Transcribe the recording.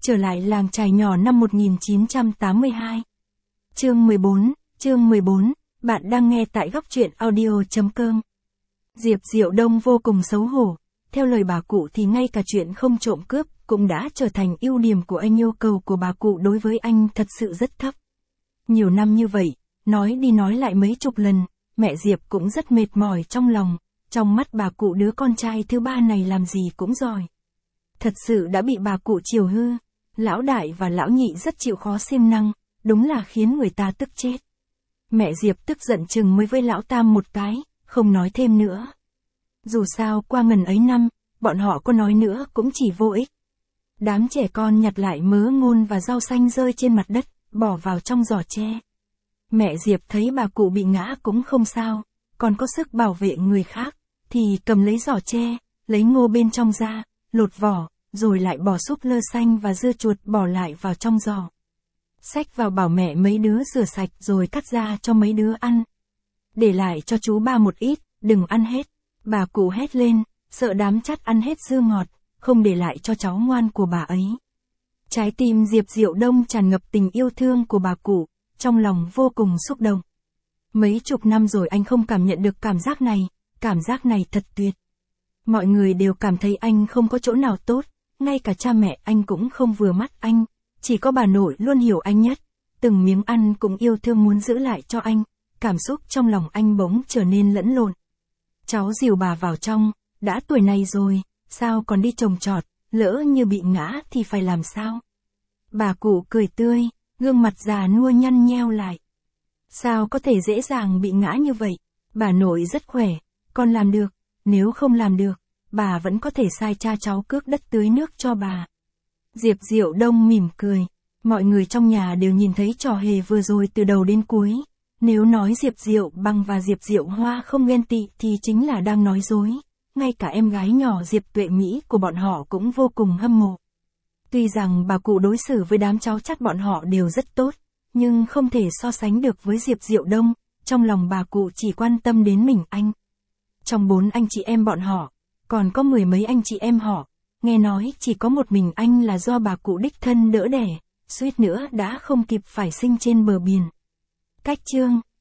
Trở lại làng chài nhỏ năm 1982. Chương 14, bạn đang nghe tại góc truyện audio.com. Diệp Diệu Đông vô cùng xấu hổ, theo lời bà cụ thì ngay cả chuyện không trộm cướp cũng đã trở thành ưu điểm của anh, yêu cầu của bà cụ đối với anh thật sự rất thấp. Nhiều năm như vậy, nói đi nói lại mấy chục lần, mẹ Diệp cũng rất mệt mỏi trong lòng, trong mắt bà cụ đứa con trai thứ ba này làm gì cũng giỏi. Thật sự đã bị bà cụ chiều hư, lão đại và lão nhị rất chịu khó siêng năng, đúng là khiến người ta tức chết. Mẹ Diệp tức giận chừng mới với lão Tam một cái, không nói thêm nữa. Dù sao qua ngần ấy năm, bọn họ có nói nữa cũng chỉ vô ích. Đám trẻ con nhặt lại mớ ngôn và rau xanh rơi trên mặt đất, bỏ vào trong giỏ tre. Mẹ Diệp thấy bà cụ bị ngã cũng không sao, còn có sức bảo vệ người khác, thì cầm lấy giỏ tre, lấy ngô bên trong ra, lột vỏ, rồi lại bỏ súp lơ xanh và dưa chuột bỏ lại vào trong giỏ. Xách vào bảo mẹ mấy đứa rửa sạch rồi cắt ra cho mấy đứa ăn. Để lại cho chú ba một ít, đừng ăn hết. Bà cụ hét lên, sợ đám chắt ăn hết dưa ngọt, không để lại cho cháu ngoan của bà ấy. Trái tim Diệp Diệu Đông tràn ngập tình yêu thương của bà cụ, trong lòng vô cùng xúc động. Mấy chục năm rồi anh không cảm nhận được cảm giác này thật tuyệt. Mọi người đều cảm thấy anh không có chỗ nào tốt, ngay cả cha mẹ anh cũng không vừa mắt anh, chỉ có bà nội luôn hiểu anh nhất, từng miếng ăn cũng yêu thương muốn giữ lại cho anh, cảm xúc trong lòng anh bỗng trở nên lẫn lộn. Cháu dìu bà vào trong, đã tuổi này rồi, sao còn đi trồng trọt, lỡ như bị ngã thì phải làm sao? Bà cụ cười tươi, gương mặt già nua nhăn nheo lại. Sao có thể dễ dàng bị ngã như vậy? Bà nội rất khỏe, con làm được, nếu không làm được, bà vẫn có thể sai cha cháu cước đất tưới nước cho bà. Diệp Diệu Đông mỉm cười, mọi người trong nhà đều nhìn thấy trò hề vừa rồi từ đầu đến cuối. Nếu nói Diệp Diệu Bằng và Diệp Diệu Hoa không ghen tị thì chính là đang nói dối. Ngay cả em gái nhỏ Diệp Tuệ Mỹ của bọn họ cũng vô cùng hâm mộ. Tuy rằng bà cụ đối xử với đám cháu chắt bọn họ đều rất tốt, nhưng không thể so sánh được với Diệp Diệu Đông, trong lòng bà cụ chỉ quan tâm đến mình anh. Trong 4 anh chị em bọn họ, còn có 10 mấy anh chị em họ, nghe nói chỉ có một mình anh là do bà cụ đích thân đỡ đẻ, suýt nữa đã không kịp phải sinh trên bờ biển. Cách chương